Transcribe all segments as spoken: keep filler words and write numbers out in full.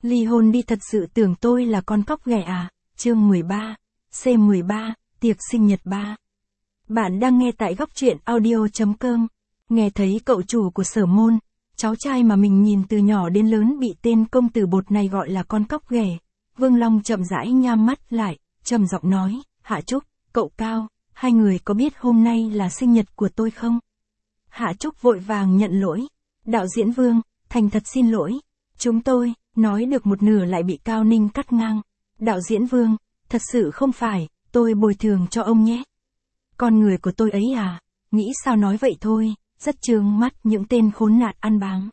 Ly hôn đi, thật sự tưởng tôi là con cóc ghẻ à? Chương mười ba, C mười ba, tiệc sinh nhật ba. Bạn đang nghe tại góc truyện audio chấm com. Nghe thấy cậu chủ của Sở Môn, cháu trai mà mình nhìn từ nhỏ đến lớn bị tên công tử bột này gọi là con cóc ghẻ, Vương Long chậm rãi nhắm mắt lại, trầm giọng nói, Hạ Trúc, cậu Cao, hai người có biết hôm nay là sinh nhật của tôi không? Hạ Trúc vội vàng nhận lỗi. Đạo diễn Vương, thành thật xin lỗi. Chúng tôi, nói được một nửa lại bị Cao Ninh cắt ngang. Đạo diễn Vương, thật sự không phải, tôi bồi thường cho ông nhé. Con người của tôi ấy à, nghĩ sao nói vậy thôi, rất chướng mắt những tên khốn nạn ăn bám.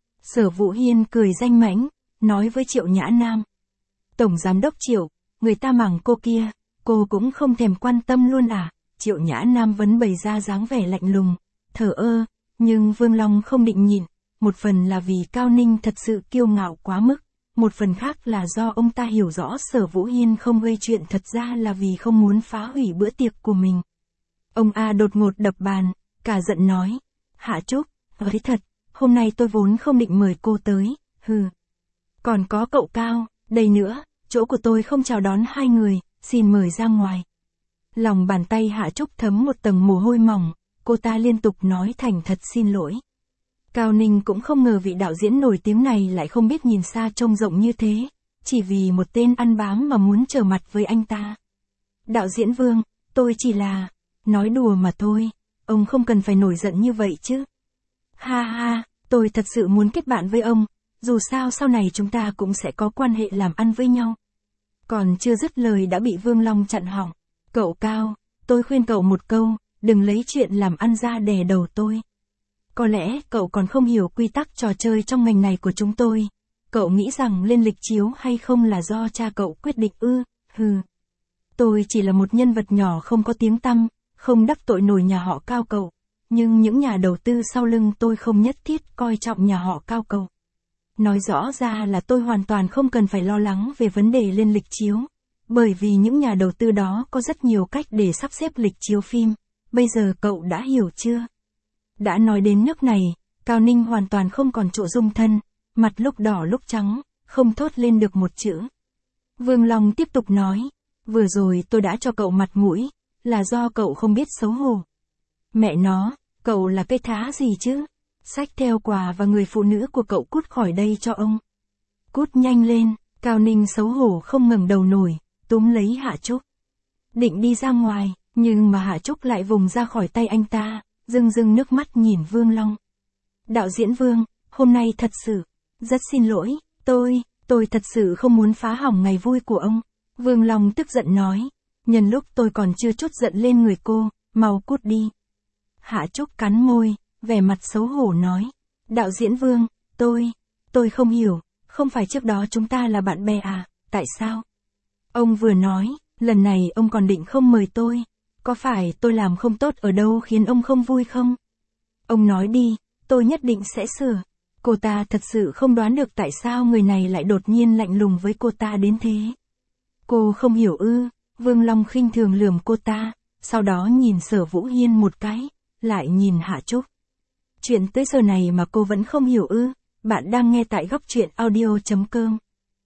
Sở Vũ Hiên cười danh mãnh, nói với Triệu Nhã Nam. Tổng giám đốc Triệu, người ta mắng cô kia, cô cũng không thèm quan tâm luôn à? Triệu Nhã Nam vẫn bày ra dáng vẻ lạnh lùng, thờ ơ, nhưng Vương Long không định nhịn, một phần là vì Cao Ninh thật sự kiêu ngạo quá mức, một phần khác là do ông ta hiểu rõ Sở Vũ Hiên không gây chuyện thật ra là vì không muốn phá hủy bữa tiệc của mình. Ông A đột ngột đập bàn, cả giận nói, Hạ Trúc, nói thật, hôm nay tôi vốn không định mời cô tới, hừ. Còn có cậu Cao, đây nữa, chỗ của tôi không chào đón hai người, xin mời ra ngoài. Lòng bàn tay Hạ Trúc thấm một tầng mồ hôi mỏng, cô ta liên tục nói thành thật xin lỗi. Cao Ninh cũng không ngờ vị đạo diễn nổi tiếng này lại không biết nhìn xa trông rộng như thế, chỉ vì một tên ăn bám mà muốn trở mặt với anh ta. Đạo diễn Vương, tôi chỉ là, nói đùa mà thôi, ông không cần phải nổi giận như vậy chứ. Ha ha, tôi thật sự muốn kết bạn với ông, dù sao sau này chúng ta cũng sẽ có quan hệ làm ăn với nhau. Còn chưa dứt lời đã bị Vương Long chặn hỏng. Cậu Cao, tôi khuyên cậu một câu, đừng lấy chuyện làm ăn ra đè đầu tôi. Có lẽ cậu còn không hiểu quy tắc trò chơi trong ngành này của chúng tôi. Cậu nghĩ rằng lên lịch chiếu hay không là do cha cậu quyết định ư, hừ. Tôi chỉ là một nhân vật nhỏ không có tiếng tăm, không đắc tội nổi nhà họ Cao cậu. Nhưng những nhà đầu tư sau lưng tôi không nhất thiết coi trọng nhà họ Cao cậu. Nói rõ ra là tôi hoàn toàn không cần phải lo lắng về vấn đề lên lịch chiếu. Bởi vì những nhà đầu tư đó có rất nhiều cách để sắp xếp lịch chiếu phim. Bây giờ cậu đã hiểu chưa? Đã nói đến nước này, Cao Ninh hoàn toàn không còn chỗ dung thân, mặt lúc đỏ lúc trắng, không thốt lên được một chữ. Vương Long tiếp tục nói, vừa rồi tôi đã cho cậu mặt mũi, là do cậu không biết xấu hổ. Mẹ nó, cậu là cái thá gì chứ? Xách theo quà và người phụ nữ của cậu cút khỏi đây cho ông. Cút nhanh lên, Cao Ninh xấu hổ không ngẩng đầu nổi, túm lấy Hạ Trúc. Định đi ra ngoài, nhưng mà Hạ Trúc lại vùng ra khỏi tay anh ta, rưng rưng nước mắt nhìn Vương Long. Đạo diễn Vương, hôm nay thật sự, rất xin lỗi, tôi, tôi thật sự không muốn phá hỏng ngày vui của ông. Vương Long tức giận nói, nhân lúc tôi còn chưa chút giận lên người cô, mau cút đi. Hạ Trúc cắn môi, vẻ mặt xấu hổ nói, đạo diễn Vương, tôi, tôi không hiểu, không phải trước đó chúng ta là bạn bè à, tại sao? Ông vừa nói, lần này ông còn định không mời tôi, có phải tôi làm không tốt ở đâu khiến ông không vui không? Ông nói đi, tôi nhất định sẽ sửa. Cô ta thật sự không đoán được tại sao người này lại đột nhiên lạnh lùng với cô ta đến thế. Cô không hiểu ư? Vương Long khinh thường lườm cô ta, sau đó nhìn Sở Vũ Hiên một cái, lại nhìn Hạ Trúc. Chuyện tới giờ này mà cô vẫn không hiểu ư? Bạn đang nghe tại góc truyện audio chấm com.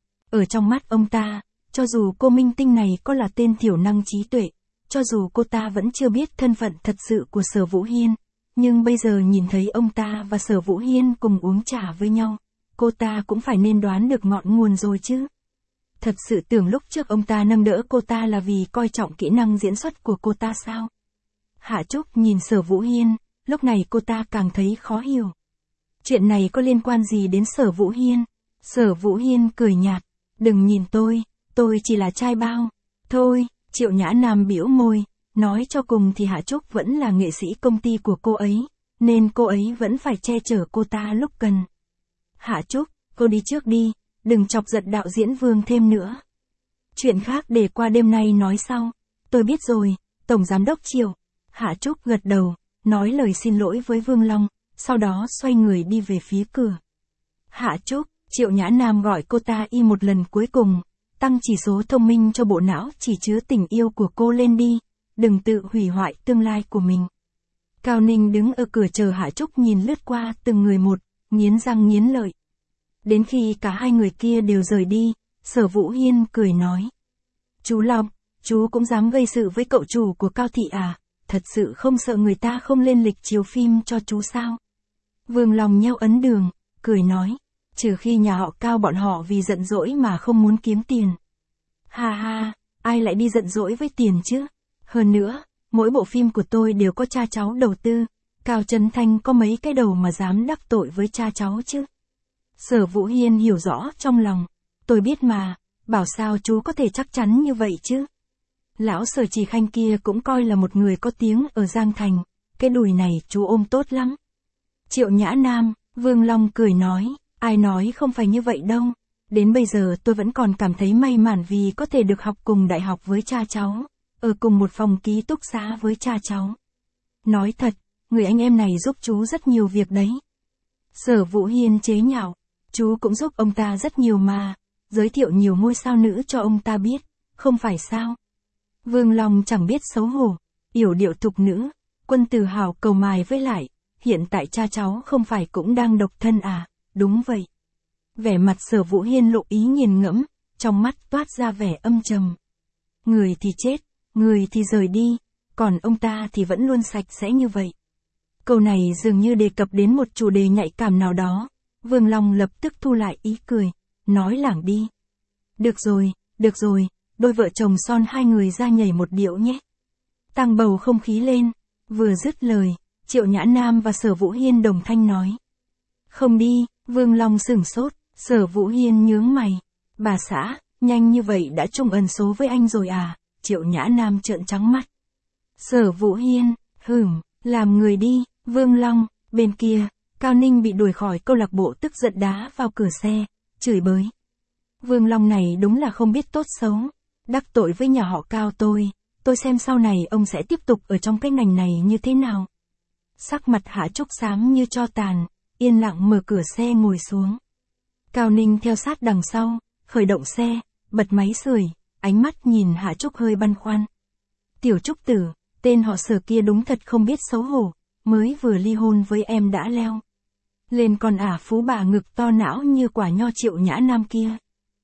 Ở trong mắt ông ta, cho dù cô minh tinh này có là tên thiểu năng trí tuệ, cho dù cô ta vẫn chưa biết thân phận thật sự của Sở Vũ Hiên, nhưng bây giờ nhìn thấy ông ta và Sở Vũ Hiên cùng uống trà với nhau, cô ta cũng phải nên đoán được ngọn nguồn rồi chứ. Thật sự tưởng lúc trước ông ta nâng đỡ cô ta là vì coi trọng kỹ năng diễn xuất của cô ta sao? Hạ Trúc nhìn Sở Vũ Hiên, lúc này cô ta càng thấy khó hiểu. Chuyện này có liên quan gì đến Sở Vũ Hiên? Sở Vũ Hiên cười nhạt, đừng nhìn tôi, tôi chỉ là trai bao. Thôi, Triệu Nhã Nam bĩu môi, nói cho cùng thì Hạ Trúc vẫn là nghệ sĩ công ty của cô ấy, nên cô ấy vẫn phải che chở cô ta lúc cần. Hạ Trúc, cô đi trước đi, đừng chọc giận đạo diễn Vương thêm nữa. Chuyện khác để qua đêm nay nói sau. Tôi biết rồi, Tổng Giám đốc Triệu. Hạ Trúc gật đầu, nói lời xin lỗi với Vương Long, sau đó xoay người đi về phía cửa. Hạ Trúc, Triệu Nhã Nam gọi cô ta y một lần cuối cùng, tăng chỉ số thông minh cho bộ não chỉ chứa tình yêu của cô lên đi, đừng tự hủy hoại tương lai của mình. Cao Ninh đứng ở cửa chờ Hạ Trúc nhìn lướt qua từng người một, nghiến răng nghiến lợi. Đến khi cả hai người kia đều rời đi, Sở Vũ Hiên cười nói. Chú Long, chú cũng dám gây sự với cậu chủ của Cao thị à, thật sự không sợ người ta không lên lịch chiếu phim cho chú sao? Vương Long nheo ấn đường, cười nói, trừ khi nhà họ Cao bọn họ vì giận dỗi mà không muốn kiếm tiền. Ha ha, ai lại đi giận dỗi với tiền chứ? Hơn nữa, mỗi bộ phim của tôi đều có cha cháu đầu tư, Cao Trấn Thanh có mấy cái đầu mà dám đắc tội với cha cháu chứ? Sở Vũ Hiên hiểu rõ trong lòng, tôi biết mà, bảo sao chú có thể chắc chắn như vậy chứ? Lão Sở Trì Khanh kia cũng coi là một người có tiếng ở Giang Thành, cái đùi này chú ôm tốt lắm. Triệu Nhã Nam, Vương Long cười nói, ai nói không phải như vậy đâu, đến bây giờ tôi vẫn còn cảm thấy may mắn vì có thể được học cùng đại học với cha cháu, ở cùng một phòng ký túc xá với cha cháu. Nói thật, người anh em này giúp chú rất nhiều việc đấy. Sở Vũ Hiên chế nhạo, chú cũng giúp ông ta rất nhiều mà, giới thiệu nhiều ngôi sao nữ cho ông ta biết, không phải sao? Vương Long chẳng biết xấu hổ, yểu điệu thục nữ, quân tử hào cầu mài với lại, hiện tại cha cháu không phải cũng đang độc thân à, đúng vậy. Vẻ mặt Sở Vũ Hiên lộ ý nghiền ngẫm, trong mắt toát ra vẻ âm trầm. Người thì chết, người thì rời đi, còn ông ta thì vẫn luôn sạch sẽ như vậy. Câu này dường như đề cập đến một chủ đề nhạy cảm nào đó, Vương Long lập tức thu lại ý cười, nói lảng đi. Được rồi, được rồi, đôi vợ chồng son hai người ra nhảy một điệu nhé. Tăng bầu không khí lên, vừa dứt lời, Triệu Nhã Nam và Sở Vũ Hiên đồng thanh nói. Không đi, Vương Long sửng sốt, Sở Vũ Hiên nhướng mày. Bà xã, nhanh như vậy đã chung ẩn số với anh rồi à? Triệu Nhã Nam trợn trắng mắt. Sở Vũ Hiên, hửm, làm người đi, Vương Long, bên kia, Cao Ninh bị đuổi khỏi câu lạc bộ tức giận đá vào cửa xe, chửi bới. Vương Long này đúng là không biết tốt xấu, đắc tội với nhà họ Cao tôi, tôi xem sau này ông sẽ tiếp tục ở trong cái ngành này như thế nào. Sắc mặt Hạ Trúc xám như tro tàn, yên lặng mở cửa xe ngồi xuống. Cao Ninh theo sát đằng sau, khởi động xe, bật máy sưởi, ánh mắt nhìn Hạ Trúc hơi băn khoăn. Tiểu Trúc tử, tên họ Sở kia đúng thật không biết xấu hổ, mới vừa ly hôn với em đã leo lên con ả phú bà ngực to não như quả nho Triệu Nhã Nam kia.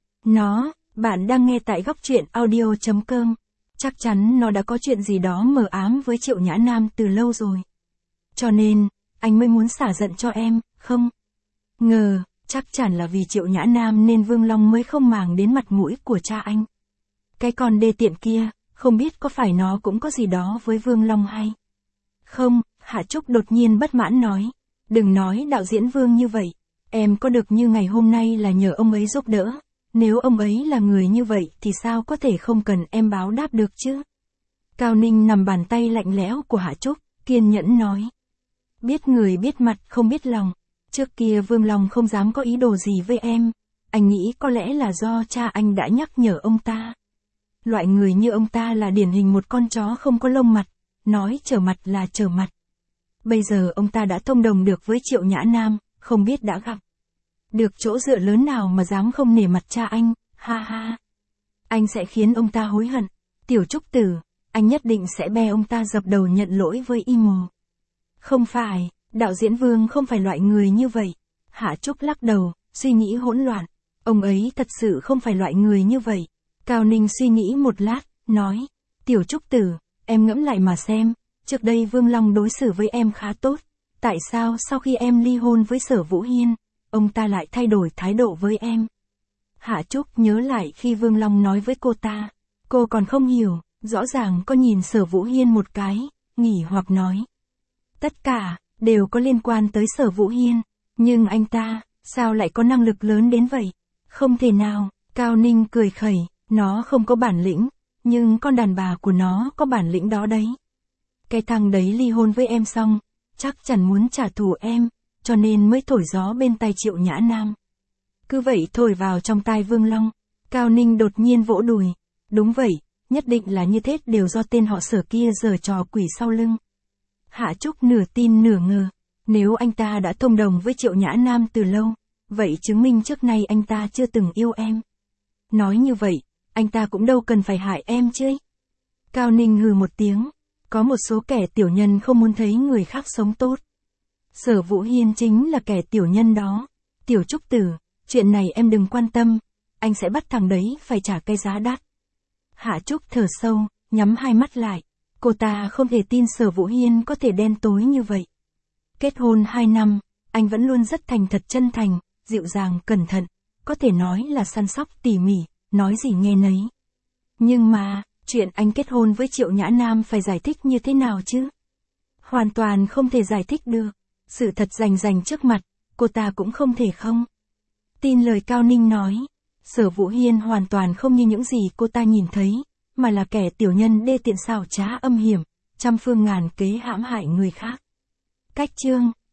Nó, bạn đang nghe tại góc truyện audio chấm com. Chắc chắn nó đã có chuyện gì đó mờ ám với Triệu Nhã Nam từ lâu rồi. Cho nên, anh mới muốn xả giận cho em, không? Ngờ, chắc chắn là vì Triệu Nhã Nam nên Vương Long mới không màng đến mặt mũi của cha anh. Cái con đê tiện kia, không biết có phải nó cũng có gì đó với Vương Long hay? Không, Hạ Trúc đột nhiên bất mãn nói. Đừng nói đạo diễn Vương như vậy, em có được như ngày hôm nay là nhờ ông ấy giúp đỡ. Nếu ông ấy là người như vậy thì sao có thể không cần em báo đáp được chứ? Cao Ninh nằm bàn tay lạnh lẽo của Hạ Trúc, kiên nhẫn nói. Biết người biết mặt không biết lòng, trước kia Vương Long không dám có ý đồ gì với em, anh nghĩ có lẽ là do cha anh đã nhắc nhở ông ta. Loại người như ông ta là điển hình một con chó không có lông mặt, nói trở mặt là trở mặt. Bây giờ ông ta đã thông đồng được với Triệu Nhã Nam, không biết đã gặp được chỗ dựa lớn nào mà dám không nể mặt cha anh, ha ha. Anh sẽ khiến ông ta hối hận. Tiểu Trúc tử, anh nhất định sẽ bè ông ta dập đầu nhận lỗi với Imo. Không phải, đạo diễn Vương không phải loại người như vậy. Hạ Trúc lắc đầu, suy nghĩ hỗn loạn. Ông ấy thật sự không phải loại người như vậy. Cao Ninh suy nghĩ một lát, nói. Tiểu Trúc tử, em ngẫm lại mà xem, trước đây Vương Long đối xử với em khá tốt. Tại sao sau khi em ly hôn với Sở Vũ Hiên, ông ta lại thay đổi thái độ với em? Hạ Trúc nhớ lại khi Vương Long nói với cô ta. Cô còn không hiểu, rõ ràng có nhìn Sở Vũ Hiên một cái, nghỉ hoặc nói. Tất cả, đều có liên quan tới Sở Vũ Hiên. Nhưng anh ta, sao lại có năng lực lớn đến vậy? Không thể nào, Cao Ninh cười khẩy, nó không có bản lĩnh, nhưng con đàn bà của nó có bản lĩnh đó đấy. Cái thằng đấy ly hôn với em xong, chắc chắn muốn trả thù em, cho nên mới thổi gió bên tai Triệu Nhã Nam. Cứ vậy thổi vào trong tai Vương Long, Cao Ninh đột nhiên vỗ đùi. Đúng vậy, nhất định là như thế, đều do tên họ Sở kia giở trò quỷ sau lưng. Hạ Trúc nửa tin nửa ngờ, nếu anh ta đã thông đồng với Triệu Nhã Nam từ lâu, vậy chứng minh trước nay anh ta chưa từng yêu em. Nói như vậy, anh ta cũng đâu cần phải hại em chứ. Cao Ninh hừ một tiếng, có một số kẻ tiểu nhân không muốn thấy người khác sống tốt. Sở Vũ Hiên chính là kẻ tiểu nhân đó. Tiểu Trúc tử, chuyện này em đừng quan tâm, anh sẽ bắt thằng đấy phải trả cái giá đắt. Hạ Trúc thở sâu, nhắm hai mắt lại. Cô ta không thể tin Sở Vũ Hiên có thể đen tối như vậy. Kết hôn hai năm, anh vẫn luôn rất thành thật chân thành, dịu dàng cẩn thận, có thể nói là săn sóc tỉ mỉ, nói gì nghe nấy. Nhưng mà, chuyện anh kết hôn với Triệu Nhã Nam phải giải thích như thế nào chứ? Hoàn toàn không thể giải thích được. Sự thật rành rành trước mặt, cô ta cũng không thể không tin lời Cao Ninh nói. Sở Vũ Hiên hoàn toàn không như những gì cô ta nhìn thấy, mà là kẻ tiểu nhân đê tiện xảo trá âm hiểm, trăm phương ngàn kế hãm hại người khác. Cách chương